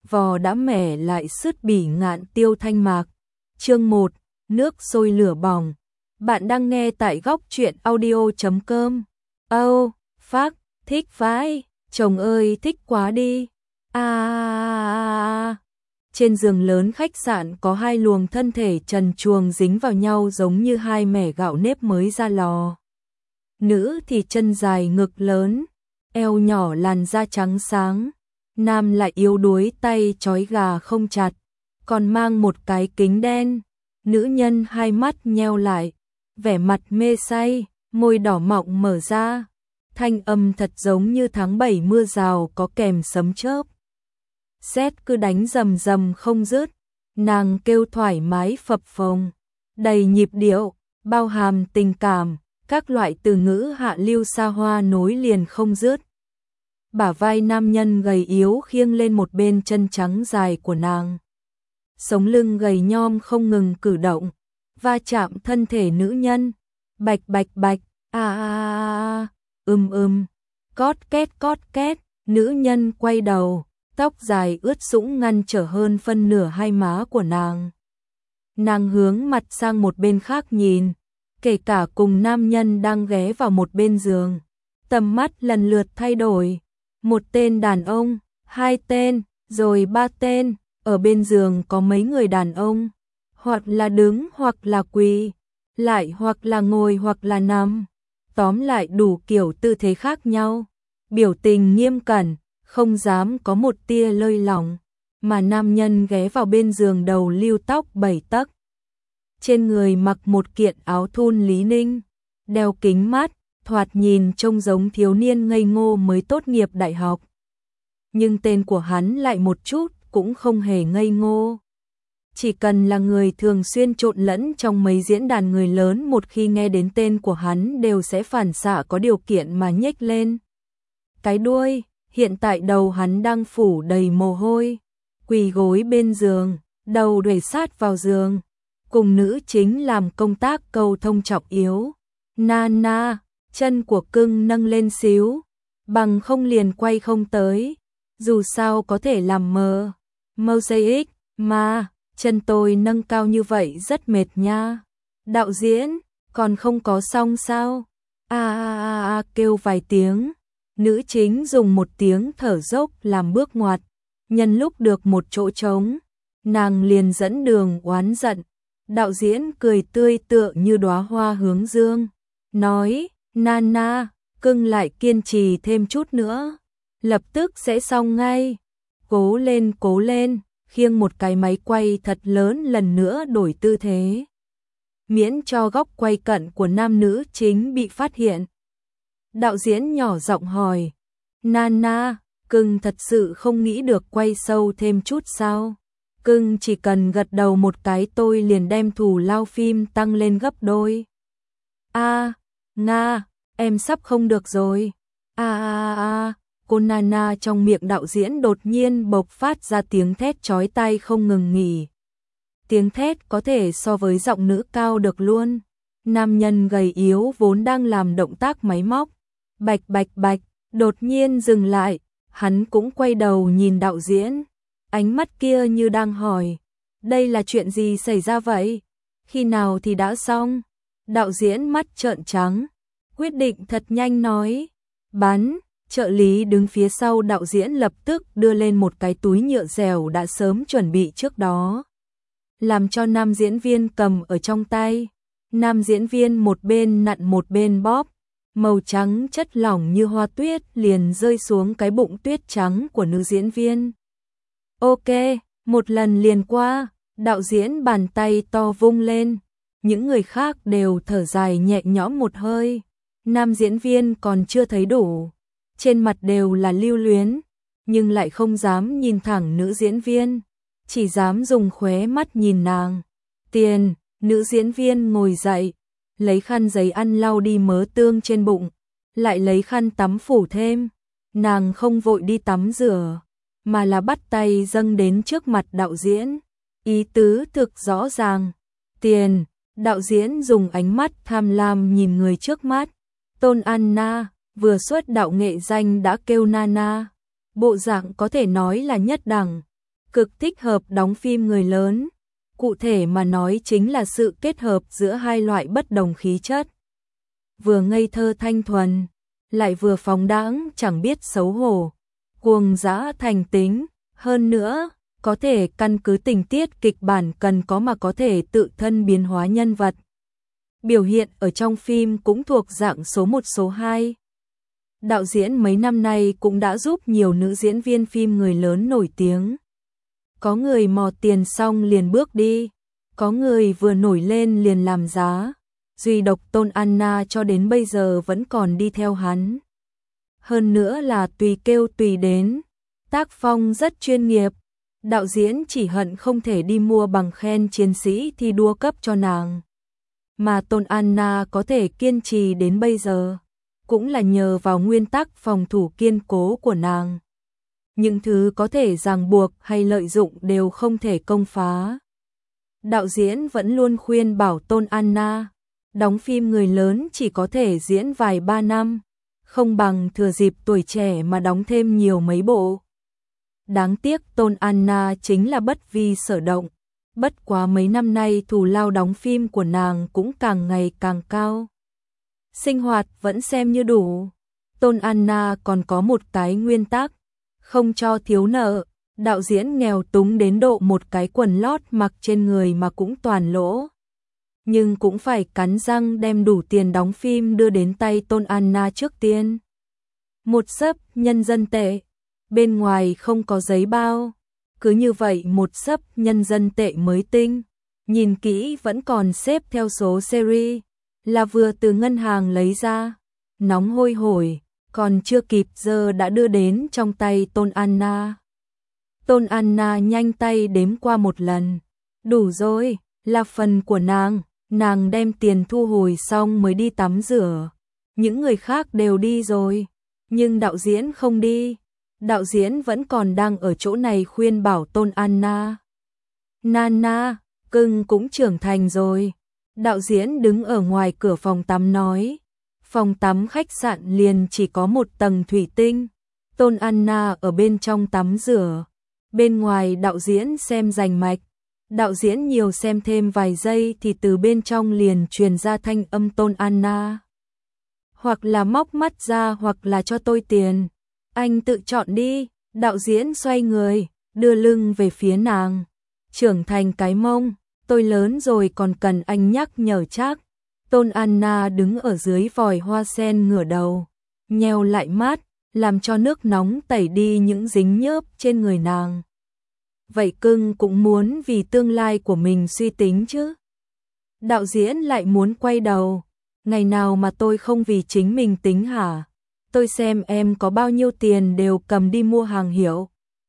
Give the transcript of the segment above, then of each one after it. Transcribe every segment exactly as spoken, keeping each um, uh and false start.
vò đã mẻ lại sứt bỉ ngạn tiêu thanh mạc. Chương một, nước sôi lửa bỏng. Bạn đang nghe tại góc truyện audio chấm com. Âu, phác, thích vãi, chồng ơi thích quá đi. À, à, à, à. Trên giường lớn khách sạn có hai luồng thân thể trần truồng dính vào nhau giống như hai mẻ gạo nếp mới ra lò. Nữ thì chân dài ngực lớn, eo nhỏ làn da trắng sáng. Nam lại yếu đuối tay trói gà không chặt, còn mang một cái kính đen. Nữ nhân hai mắt nheo lại, vẻ mặt mê say, môi đỏ mọng mở ra. Thanh âm thật giống như tháng bảy mưa rào có kèm sấm chớp. Sét cứ đánh rầm rầm không dứt, nàng kêu thoải mái phập phồng, đầy nhịp điệu, bao hàm tình cảm, các loại từ ngữ hạ lưu xa hoa nối liền không dứt. Bả vai nam nhân gầy yếu khiêng lên một bên chân trắng dài của nàng. Sống lưng gầy nhom không ngừng cử động, va chạm thân thể nữ nhân, bạch bạch bạch, a a a, ừm ừm, cót két cót két, nữ nhân quay đầu, tóc dài ướt sũng ngăn trở hơn phân nửa hai má của nàng. Nàng hướng mặt sang một bên khác nhìn, kể cả cùng nam nhân đang ghé vào một bên giường, tầm mắt lần lượt thay đổi. Một tên đàn ông, hai tên, rồi ba tên, ở bên giường có mấy người đàn ông, hoặc là đứng hoặc là quỳ, lại hoặc là ngồi hoặc là nằm, tóm lại đủ kiểu tư thế khác nhau, biểu tình nghiêm cẩn, không dám có một tia lơi lỏng, mà nam nhân ghé vào bên giường đầu lưu tóc bảy tấc. Trên người mặc một kiện áo thun Lý Ninh, đeo kính mát, thoạt nhìn trông giống thiếu niên ngây ngô mới tốt nghiệp đại học. Nhưng tên của hắn lại một chút cũng không hề ngây ngô. Chỉ cần là người thường xuyên trộn lẫn trong mấy diễn đàn người lớn, một khi nghe đến tên của hắn đều sẽ phản xạ có điều kiện mà nhếch lên cái đuôi. Hiện tại đầu hắn đang phủ đầy mồ hôi, quỳ gối bên giường, đầu đẩy sát vào giường, cùng nữ chính làm công tác cầu thông trọng yếu. Na na, chân của cưng nâng lên xíu, bằng không liền quay không tới, dù sao có thể làm mờ. Mosaic, mà, chân tôi nâng cao như vậy rất mệt nha. Đạo diễn, còn không có xong sao? A a a a kêu vài tiếng. Nữ chính dùng một tiếng thở dốc làm bước ngoặt, nhân lúc được một chỗ trống, nàng liền dẫn đường oán giận. Đạo diễn cười tươi tựa như đóa hoa hướng dương, nói, Nana, cưng lại kiên trì thêm chút nữa, lập tức sẽ xong ngay. Cố lên cố lên, khiêng một cái máy quay thật lớn lần nữa đổi tư thế, miễn cho góc quay cận của nam nữ chính bị phát hiện. Đạo diễn nhỏ giọng hỏi, Nana, cưng thật sự không nghĩ được quay sâu thêm chút sao? Cưng chỉ cần gật đầu một cái tôi liền đem thù lao phim tăng lên gấp đôi. A, Nga, em sắp không được rồi. A a a, cô Nana trong miệng đạo diễn đột nhiên bộc phát ra tiếng thét chói tai không ngừng nghỉ. Tiếng thét có thể so với giọng nữ cao được luôn. Nam nhân gầy yếu vốn đang làm động tác máy móc, bạch bạch bạch, đột nhiên dừng lại, hắn cũng quay đầu nhìn đạo diễn, ánh mắt kia như đang hỏi, đây là chuyện gì xảy ra vậy? Khi nào thì đã xong? Đạo diễn mắt trợn trắng, quyết định thật nhanh nói, bắn. Trợ lý đứng phía sau đạo diễn lập tức đưa lên một cái túi nhựa dẻo đã sớm chuẩn bị trước đó, làm cho nam diễn viên cầm ở trong tay. Nam diễn viên một bên nặn một bên bóp, màu trắng chất lỏng như hoa tuyết liền rơi xuống cái bụng tuyết trắng của nữ diễn viên. Ok, một lần liền qua, đạo diễn bàn tay to vung lên, những người khác đều thở dài nhẹ nhõm một hơi. Nam diễn viên còn chưa thấy đủ, trên mặt đều là lưu luyến, nhưng lại không dám nhìn thẳng nữ diễn viên, chỉ dám dùng khóe mắt nhìn nàng. Tiền. Nữ diễn viên ngồi dậy, lấy khăn giấy ăn lau đi mớ tương trên bụng, lại lấy khăn tắm phủ thêm. Nàng không vội đi tắm rửa, mà là bắt tay dâng đến trước mặt đạo diễn. Ý tứ thực rõ ràng. Tiền. Đạo diễn dùng ánh mắt tham lam nhìn người trước mắt. Tôn Anna, vừa xuất đạo nghệ danh đã kêu Nana. Bộ dạng có thể nói là nhất đẳng. cực thích hợp đóng phim người lớn. Cụ thể mà nói chính là sự kết hợp giữa hai loại bất đồng khí chất. Vừa ngây thơ thanh thuần, lại vừa phóng đãng chẳng biết xấu hổ, cuồng dã thành tính, hơn nữa, có thể căn cứ tình tiết kịch bản cần có mà có thể tự thân biến hóa nhân vật. Biểu hiện ở trong phim cũng thuộc dạng số một số hai. Đạo diễn mấy năm nay cũng đã giúp nhiều nữ diễn viên phim người lớn nổi tiếng. Có người mò tiền xong liền bước đi, có người vừa nổi lên liền làm giá. Duy độc Tôn Anna cho đến bây giờ vẫn còn đi theo hắn. Hơn nữa là tùy kêu tùy đến, tác phong rất chuyên nghiệp. Đạo diễn chỉ hận không thể đi mua bằng khen chiến sĩ thi đua cấp cho nàng. Mà Tôn Anna có thể kiên trì đến bây giờ, cũng là nhờ vào nguyên tắc phòng thủ kiên cố của nàng. Những thứ có thể ràng buộc hay lợi dụng đều không thể công phá. Đạo diễn vẫn luôn khuyên bảo Tôn Anna, đóng phim người lớn chỉ có thể diễn vài ba năm, không bằng thừa dịp tuổi trẻ mà đóng thêm nhiều mấy bộ. Đáng tiếc Tôn Anna chính là bất vi sở động, bất quá mấy năm nay thù lao đóng phim của nàng cũng càng ngày càng cao. Sinh hoạt vẫn xem như đủ. Tôn Anna còn có một cái nguyên tắc, không cho thiếu nợ. Đạo diễn nghèo túng đến độ một cái quần lót mặc trên người mà cũng toàn lỗ. Nhưng cũng phải cắn răng đem đủ tiền đóng phim đưa đến tay Tôn Anna trước tiên. Một xấp nhân dân tệ, bên ngoài không có giấy bao. Cứ như vậy một xấp nhân dân tệ mới tinh, nhìn kỹ vẫn còn xếp theo số series, là vừa từ ngân hàng lấy ra, nóng hôi hổi, còn chưa kịp giờ đã đưa đến trong tay Tôn Anna. Tôn Anna nhanh tay đếm qua một lần, đủ rồi, là phần của nàng, nàng đem tiền thu hồi xong mới đi tắm rửa. Những người khác đều đi rồi, nhưng đạo diễn không đi. Đạo diễn vẫn còn đang ở chỗ này khuyên bảo Tôn Anna. Nana, cưng cũng trưởng thành rồi. Đạo diễn đứng ở ngoài cửa phòng tắm nói. Phòng tắm khách sạn liền chỉ có một tầng thủy tinh. Tôn Anna ở bên trong tắm rửa. Bên ngoài đạo diễn xem rành mạch. Đạo diễn nhiều xem thêm vài giây thì từ bên trong liền truyền ra thanh âm Tôn Anna. Hoặc là móc mắt ra hoặc là cho tôi tiền. Anh tự chọn đi. Đạo diễn xoay người, đưa lưng về phía nàng. Trưởng thành cái mông, tôi lớn rồi còn cần anh nhắc nhở chắc. Tôn Anna đứng ở dưới vòi hoa sen ngửa đầu, nheo lại mắt, làm cho nước nóng tẩy đi những dính nhớp trên người nàng. Vậy cưng cũng muốn vì tương lai của mình suy tính chứ. Đạo diễn lại muốn quay đầu. Ngày nào mà tôi không vì chính mình tính hả? Tôi xem em có bao nhiêu tiền đều cầm đi mua hàng hiệu.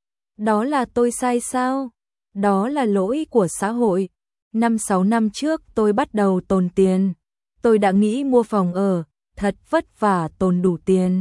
Đó là tôi sai sao? Đó là lỗi của xã hội. Năm sáu năm trước tôi bắt đầu tồn tiền. Tôi đã nghĩ mua phòng ở, thật vất vả tồn đủ tiền.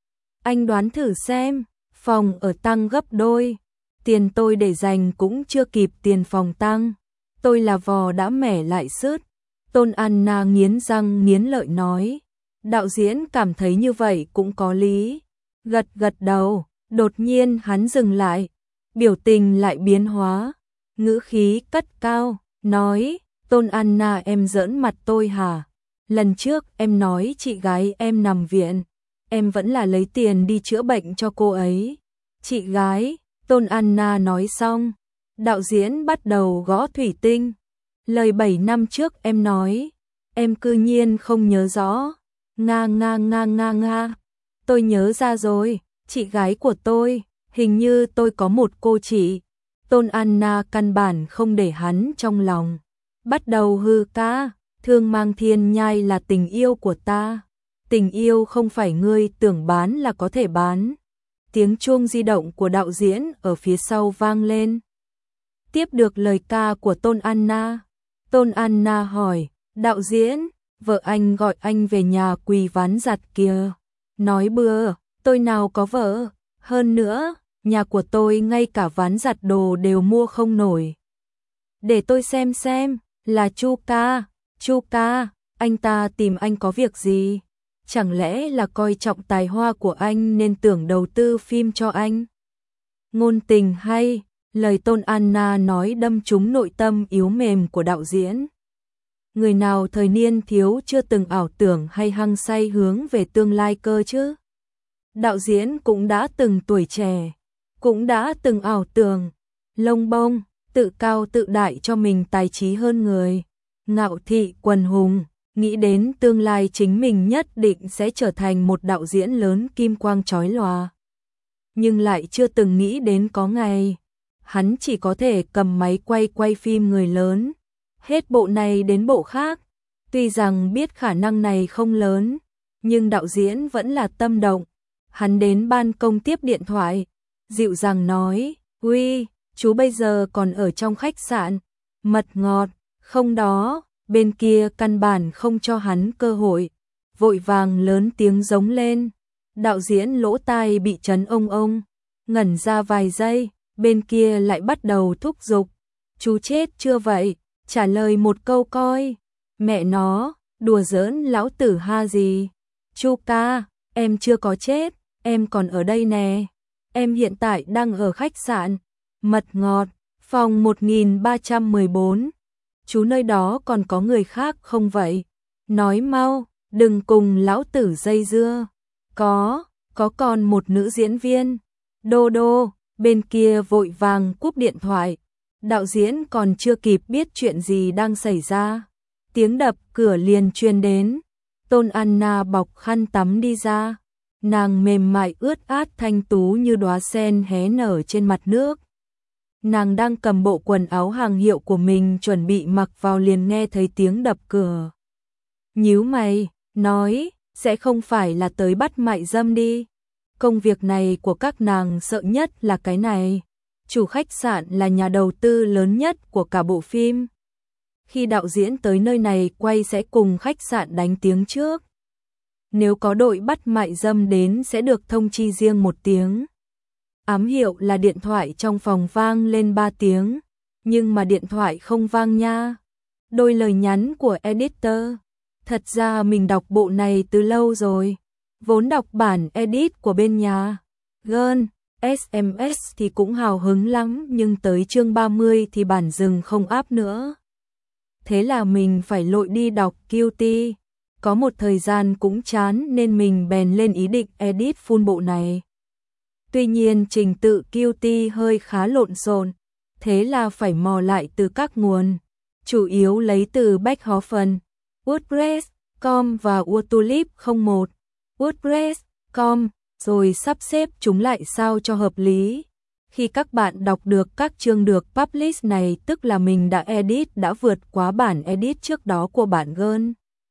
Anh đoán thử xem, phòng ở tăng gấp đôi. Tiền tôi để dành cũng chưa kịp tiền phòng tăng. Tôi là vò đã mẻ lại sứt. Tôn Anna nghiến răng nghiến lợi nói. Đạo diễn cảm thấy như vậy cũng có lý. Gật gật đầu, đột nhiên hắn dừng lại. Biểu tình lại biến hóa. Ngữ khí cất cao, nói. Tôn Anna em giỡn mặt tôi hả? Lần trước em nói chị gái em nằm viện. Em vẫn là lấy tiền đi chữa bệnh cho cô ấy. Chị gái, Tôn Anna nói xong. Đạo diễn bắt đầu gõ thủy tinh. Lời bảy năm trước em nói. Em cư nhiên không nhớ rõ. Nga nga nga nga nga. Tôi nhớ ra rồi, chị gái của tôi, hình như tôi có một cô chị. Tôn Anna căn bản không để hắn trong lòng. Bắt đầu hư ca, thương mang thiên nhai là tình yêu của ta. Tình yêu không phải ngươi tưởng bán là có thể bán. Tiếng chuông di động của đạo diễn ở phía sau vang lên. Tiếp được lời ca của Tôn Anna. Tôn Anna hỏi, đạo diễn, vợ anh gọi anh về nhà quỳ ván giặt kìa. Nói bừa, tôi nào có vợ. Hơn nữa, nhà của tôi ngay cả ván giặt đồ đều mua không nổi. Để tôi xem xem, là Chu ca. Chu ca, anh ta tìm anh có việc gì? Chẳng lẽ là coi trọng tài hoa của anh nên tưởng đầu tư phim cho anh? Ngôn tình hay, Lời Tôn Anna nói đâm trúng nội tâm yếu mềm của đạo diễn. Người nào thời niên thiếu chưa từng ảo tưởng hay hăng say hướng về tương lai cơ chứ? Đạo diễn cũng đã từng tuổi trẻ, cũng đã từng ảo tưởng, lông bông, tự cao tự đại cho mình tài trí hơn người, ngạo thị quần hùng, nghĩ đến tương lai chính mình nhất định sẽ trở thành một đạo diễn lớn kim quang chói lòa. Nhưng lại chưa từng nghĩ đến có ngày, hắn chỉ có thể cầm máy quay quay phim người lớn, hết bộ này đến bộ khác. Tuy rằng biết khả năng này không lớn, nhưng đạo diễn vẫn là tâm động. Hắn đến ban công tiếp điện thoại, dịu dàng nói, "Uy, chú bây giờ còn ở trong khách sạn, mật ngọt, không đó." Bên kia căn bản không cho hắn cơ hội, vội vàng lớn tiếng giống lên. Đạo diễn lỗ tai bị chấn ông ông, ngẩn ra vài giây, bên kia lại bắt đầu thúc giục, "Chú chết chưa vậy? Trả lời một câu coi." "Mẹ nó, đùa giỡn lão tử ha gì? Chu ca, em chưa có chết, em còn ở đây nè. Em hiện tại đang ở khách sạn Mật Ngọt, phòng một nghìn ba trăm mười bốn. Chú nơi đó còn có người khác không vậy? Nói mau, đừng cùng lão tử dây dưa." Có, có còn một nữ diễn viên. Đô đô, bên kia vội vàng cúp điện thoại. Đạo diễn còn chưa kịp biết chuyện gì đang xảy ra, tiếng đập cửa liền truyền đến. Tôn Anna bọc khăn tắm đi ra, nàng mềm mại ướt át thanh tú như đóa sen hé nở trên mặt nước. Nàng đang cầm bộ quần áo hàng hiệu của mình chuẩn bị mặc vào liền nghe thấy tiếng đập cửa. Nhíu mày, nói, sẽ không phải là tới bắt mại dâm đi. Công việc này của các nàng sợ nhất là cái này. Chủ khách sạn là nhà đầu tư lớn nhất của cả bộ phim. Khi đạo diễn tới nơi này quay sẽ cùng khách sạn đánh tiếng trước. Nếu có đội bắt mại dâm đến sẽ được thông chi riêng một tiếng. Ám hiệu là điện thoại trong phòng vang lên ba tiếng, nhưng mà điện thoại không vang nha. Đôi lời nhắn của editor. Thật ra mình đọc bộ này từ lâu rồi, vốn đọc bản edit của bên nhà. Gơn, ét em ét thì cũng hào hứng lắm, nhưng tới chương ba mươi thì bản dừng không áp nữa. Thế là mình phải lội đi đọc Guilty. Có một thời gian cũng chán nên mình bèn lên ý định edit full bộ này. Tuy nhiên trình tự Guilty hơi khá lộn xộn, thế là phải mò lại từ các nguồn, chủ yếu lấy từ Beethoven, WordPress chấm com và Utulip không một, WordPress chấm com, rồi sắp xếp chúng lại sao cho hợp lý. Khi các bạn đọc được các chương được publish này, tức là mình đã edit đã vượt quá bản edit trước đó của bản Gơn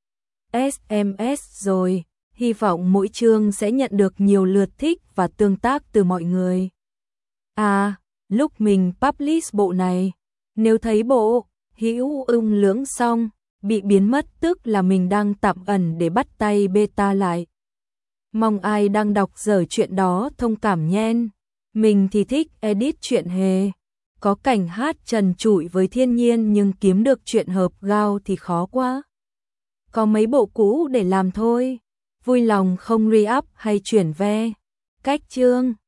ét em ét rồi. Hy vọng mỗi chương sẽ nhận được nhiều lượt thích và tương tác từ mọi người. À, lúc mình publish bộ này, nếu thấy bộ hữu ưng lưỡng xong bị biến mất, tức là mình đang tạm ẩn để bắt tay beta lại. Mong ai đang đọc dở chuyện đó thông cảm nhen. Mình thì thích edit chuyện hề, có cảnh hát trần trụi với thiên nhiên, nhưng kiếm được chuyện hợp gao thì khó quá. Có mấy bộ cũ để làm thôi, vui lòng không re-up hay chuyển ve. Cách chương